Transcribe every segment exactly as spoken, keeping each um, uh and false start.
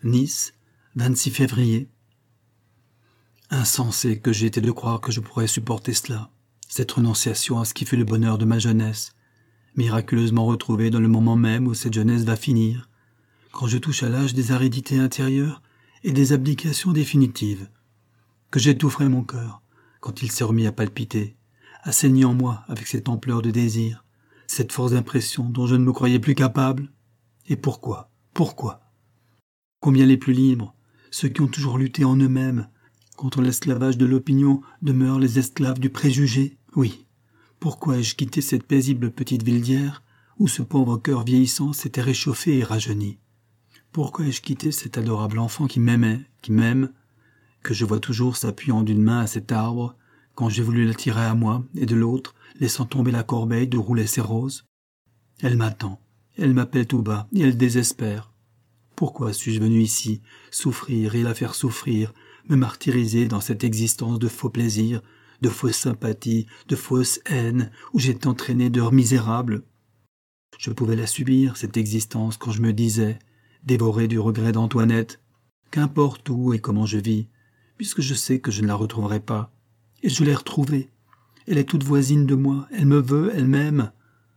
Nice, vingt-six février. Insensé que j'ai été de croire que je pourrais supporter cela, cette renonciation à ce qui fut le bonheur de ma jeunesse, miraculeusement retrouvée dans le moment même où cette jeunesse va finir, quand je touche à l'âge des aridités intérieures et des abdications définitives, que j'étoufferai mon cœur quand il s'est remis à palpiter, à saigner en moi avec cette ampleur de désir, cette force d'impression dont je ne me croyais plus capable. Et pourquoi ? Pourquoi ? Combien les plus libres, ceux qui ont toujours lutté en eux-mêmes contre l'esclavage de l'opinion, demeurent les esclaves du préjugé ? Oui. Pourquoi ai-je quitté cette paisible petite ville d'hier, où ce pauvre cœur vieillissant s'était réchauffé et rajeuni ? Pourquoi ai-je quitté cet adorable enfant qui m'aimait, qui m'aime, que je vois toujours s'appuyant d'une main à cet arbre, quand j'ai voulu l'attirer à moi, et de l'autre, laissant tomber la corbeille de rouler ses roses ? Elle m'attend, elle m'appelle tout bas, et elle désespère. Pourquoi suis-je venu ici, souffrir et la faire souffrir, me martyriser dans cette existence de faux plaisirs, de fausses sympathies, de fausses haines, où j'étais entraîné d'heures misérables ? Je pouvais la subir, cette existence, quand je me disais, dévoré du regret d'Antoinette, qu'importe où et comment je vis, puisque je sais que je ne la retrouverai pas. Et je l'ai retrouvée. Elle est toute voisine de moi, elle me veut, elle m'aime.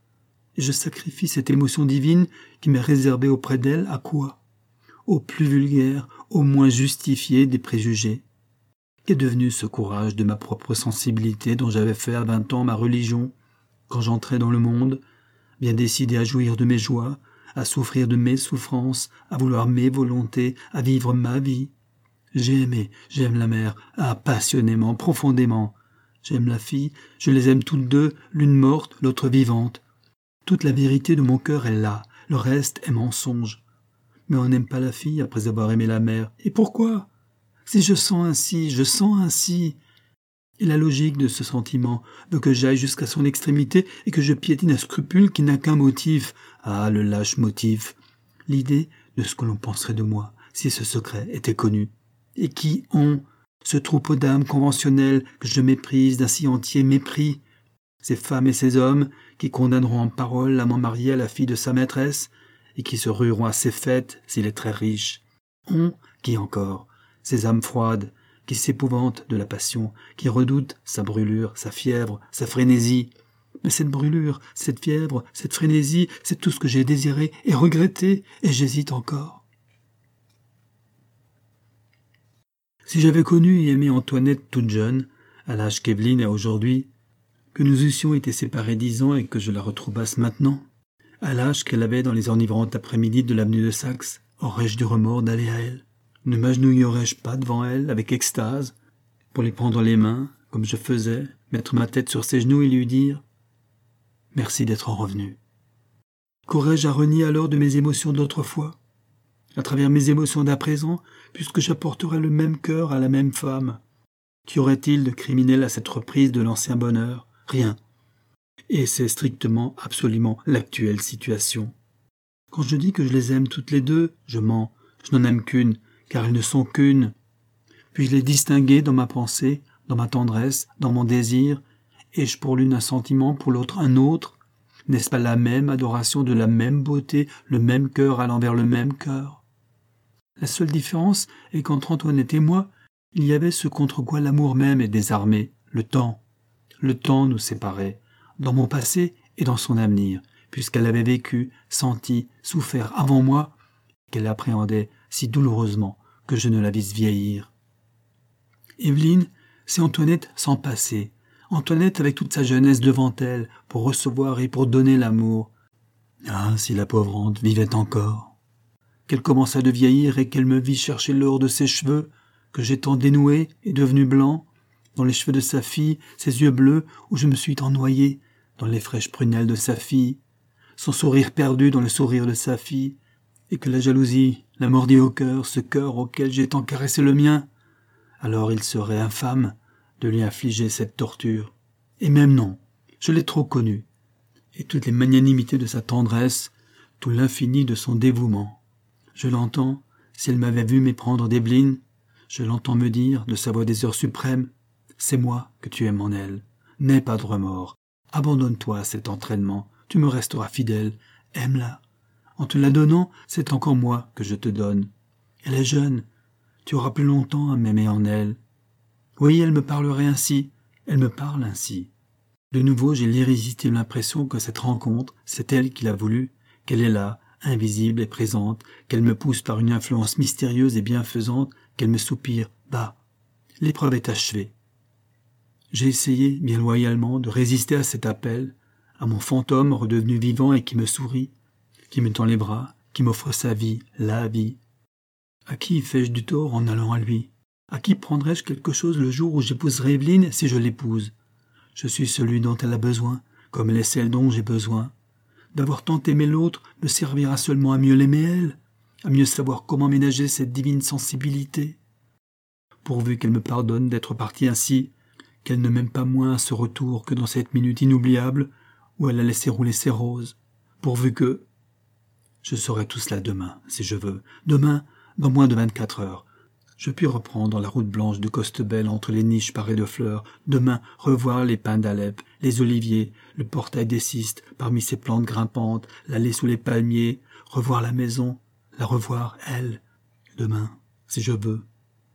Et je sacrifie cette émotion divine qui m'est réservée auprès d'elle à quoi ? Au plus vulgaire, au moins justifié des préjugés. Qu'est devenu ce courage de ma propre sensibilité dont j'avais fait à vingt ans ma religion, quand j'entrais dans le monde, bien décidé à jouir de mes joies, à souffrir de mes souffrances, à vouloir mes volontés, à vivre ma vie. J'ai aimé, j'aime la mère, ah, passionnément, profondément. J'aime la fille, je les aime toutes deux, l'une morte, l'autre vivante. Toute la vérité de mon cœur est là, le reste est mensonge. Mais on n'aime pas la fille après avoir aimé la mère. Et pourquoi ? Si je sens ainsi, je sens ainsi. Et la logique de ce sentiment veut que j'aille jusqu'à son extrémité et que je piétine un scrupule qui n'a qu'un motif. Ah, le lâche motif. L'idée de ce que l'on penserait de moi, si ce secret était connu. Et qui ont ce troupeau d'âmes conventionnelles que je méprise d'un si entier mépris. Ces femmes et ces hommes qui condamneront en parole l'amant marié à la fille de sa maîtresse et qui se rueront à ses fêtes s'il est très riche. Ont, qui encore, ces âmes froides qui s'épouvantent de la passion, qui redoutent sa brûlure, sa fièvre, sa frénésie. Mais cette brûlure, cette fièvre, cette frénésie, c'est tout ce que j'ai désiré et regretté, et j'hésite encore. Si j'avais connu et aimé Antoinette toute jeune, à l'âge qu'Evelyne a aujourd'hui, que nous eussions été séparés dix ans et que je la retrouvasse maintenant, à l'âge qu'elle avait dans les enivrantes après-midi de l'avenue de Saxe, aurais-je du remords d'aller à elle ? Ne m'agenouillerais-je pas devant elle avec extase, pour lui prendre les mains, comme je faisais, mettre ma tête sur ses genoux et lui dire « Merci d'être revenu ». Qu'aurais-je à renier alors de mes émotions d'autrefois ? À travers mes émotions d'à présent, puisque j'apporterais le même cœur à la même femme. Qu'y aurait-il de criminel à cette reprise de l'ancien bonheur ? Rien. Et c'est strictement, absolument l'actuelle situation. Quand je dis que je les aime toutes les deux, je mens. Je n'en aime qu'une, car elles ne sont qu'une. Puis-je les distinguer dans ma pensée, dans ma tendresse, dans mon désir ? Ai-je pour l'une un sentiment, pour l'autre un autre ? N'est-ce pas la même adoration de la même beauté, le même cœur allant vers le même cœur ? La seule différence est qu'entre Antoinette et moi, il y avait ce contre quoi l'amour même est désarmé, le temps. Le temps nous séparait, dans mon passé et dans son avenir, puisqu'elle avait vécu, senti, souffert avant moi, qu'elle appréhendait si douloureusement que je ne la visse vieillir. Evelyne, c'est Antoinette sans passé, Antoinette avec toute sa jeunesse devant elle, pour recevoir et pour donner l'amour. Ah, si la pauvre Ante vivait encore, qu'elle commença de vieillir et qu'elle me vit chercher l'or de ses cheveux, que j'ai tant dénoués et devenus blancs, dans les cheveux de sa fille, ses yeux bleus, où je me suis tant noyé, dans les fraîches prunelles de sa fille, son sourire perdu dans le sourire de sa fille, et que la jalousie la mordit au cœur, ce cœur auquel j'ai tant caressé le mien, alors il serait infâme de lui infliger cette torture. Et même non, je l'ai trop connu, et toutes les magnanimités de sa tendresse, tout l'infini de son dévouement. Je l'entends, si elle m'avait vu méprendre d'Evelyne, je l'entends me dire, de sa voix des heures suprêmes, « C'est moi que tu aimes en elle. N'aie pas de remords. Abandonne-toi à cet entraînement. Tu me resteras fidèle. Aime-la. En te la donnant, c'est encore moi que je te donne. Elle est jeune. Tu auras plus longtemps à m'aimer en elle. Oui, elle me parlerait ainsi. Elle me parle ainsi. De nouveau, j'ai l'irrésistible impression que cette rencontre, c'est elle qui l'a voulu, qu'elle est là, invisible et présente, qu'elle me pousse par une influence mystérieuse et bienfaisante, qu'elle me soupire. Bah, l'épreuve est achevée. J'ai essayé, bien loyalement, de résister à cet appel, à mon fantôme redevenu vivant et qui me sourit, qui me tend les bras, qui m'offre sa vie, la vie. À qui fais-je du tort en allant à lui? À qui prendrai-je quelque chose le jour où j'épouserai Evelyne si je l'épouse? Je suis celui dont elle a besoin, comme elle est celle dont j'ai besoin. D'avoir tant aimé l'autre me servira seulement à mieux l'aimer elle, à mieux savoir comment ménager cette divine sensibilité. Pourvu qu'elle me pardonne d'être partie ainsi, qu'elle ne m'aime pas moins à ce retour que dans cette minute inoubliable où elle a laissé rouler ses roses. Pourvu que... Je saurai tout cela demain, si je veux. Demain, dans moins de vingt-quatre heures. Je puis reprendre la route blanche de Costebelle entre les niches parées de fleurs. Demain, revoir les pins d'Alep, les oliviers, le portail des cystes parmi ces plantes grimpantes, l'allée sous les palmiers, revoir la maison, la revoir, elle. Demain, si je veux.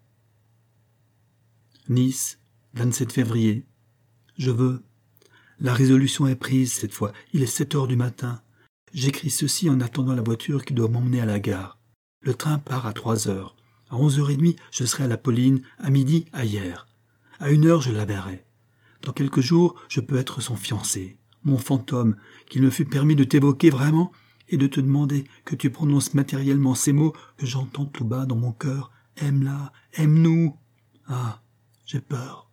Nice, vingt-sept février. Je veux. La résolution est prise cette fois. Il est sept heures du matin. J'écris ceci en attendant la voiture qui doit m'emmener à la gare. Le train part à trois heures. À onze heures trente, je serai à la Pauline, à midi, à Hyères. À une heure, je la verrai. Dans quelques jours, je peux être son fiancé, mon fantôme, qu'il me fut permis de t'évoquer vraiment et de te demander que tu prononces matériellement ces mots que j'entends tout bas dans mon cœur. Aime-la, aime-nous. Ah, j'ai peur.